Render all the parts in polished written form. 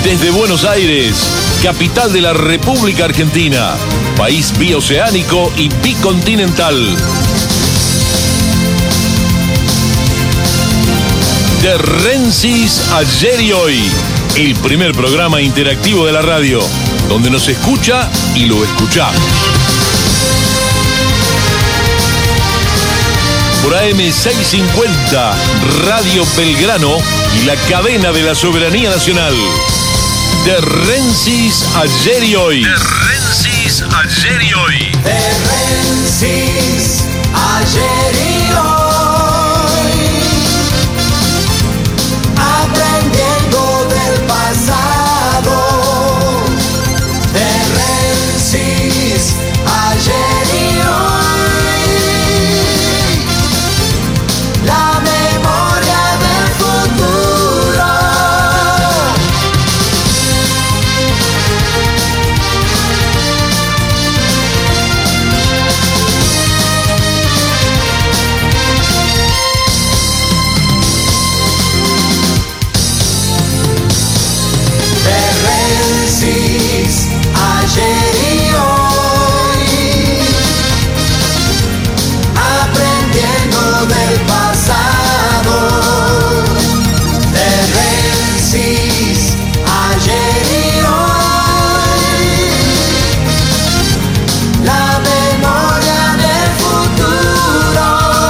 Desde Buenos Aires, capital de la República Argentina, país bioceánico y bicontinental. De Rensis ayer y hoy, el primer programa interactivo de la radio, donde nos escucha y lo escuchamos. Por AM650, Radio Belgrano y la cadena de la soberanía nacional. De Rensis ayer y hoy. De Rensis ayer y hoy. De Rensis ayer y hoy. Aprendiendo del pasado. De Rensis ayer y hoy. La memoria del futuro. Ayer y hoy, aprendiendo del pasado. De Rensis ayer y hoy, la memoria del futuro.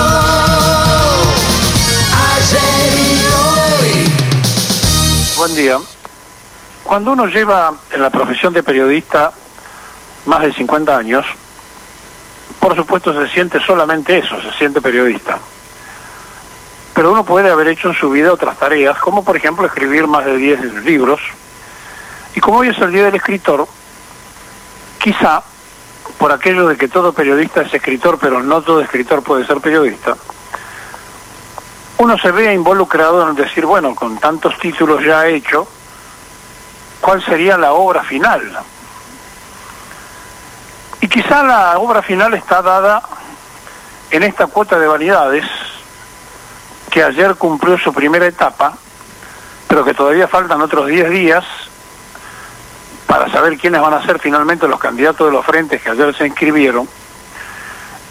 Ayer y hoy. Buen día. Cuando uno lleva en la profesión de periodista más de 50 años, por supuesto se siente solamente eso, se siente periodista. Pero uno puede haber hecho en su vida otras tareas, como por ejemplo escribir más de 10 libros. Y como hoy es el Día del Escritor, quizá, por aquello de que todo periodista es escritor, pero no todo escritor puede ser periodista, uno se vea involucrado en decir, bueno, con tantos títulos ya hecho, ¿cuál sería la obra final? Y quizá la obra final está dada en esta cuota de vanidades que ayer cumplió su primera etapa, pero que todavía faltan otros 10 días para saber quiénes van a ser finalmente los candidatos de los frentes que ayer se inscribieron.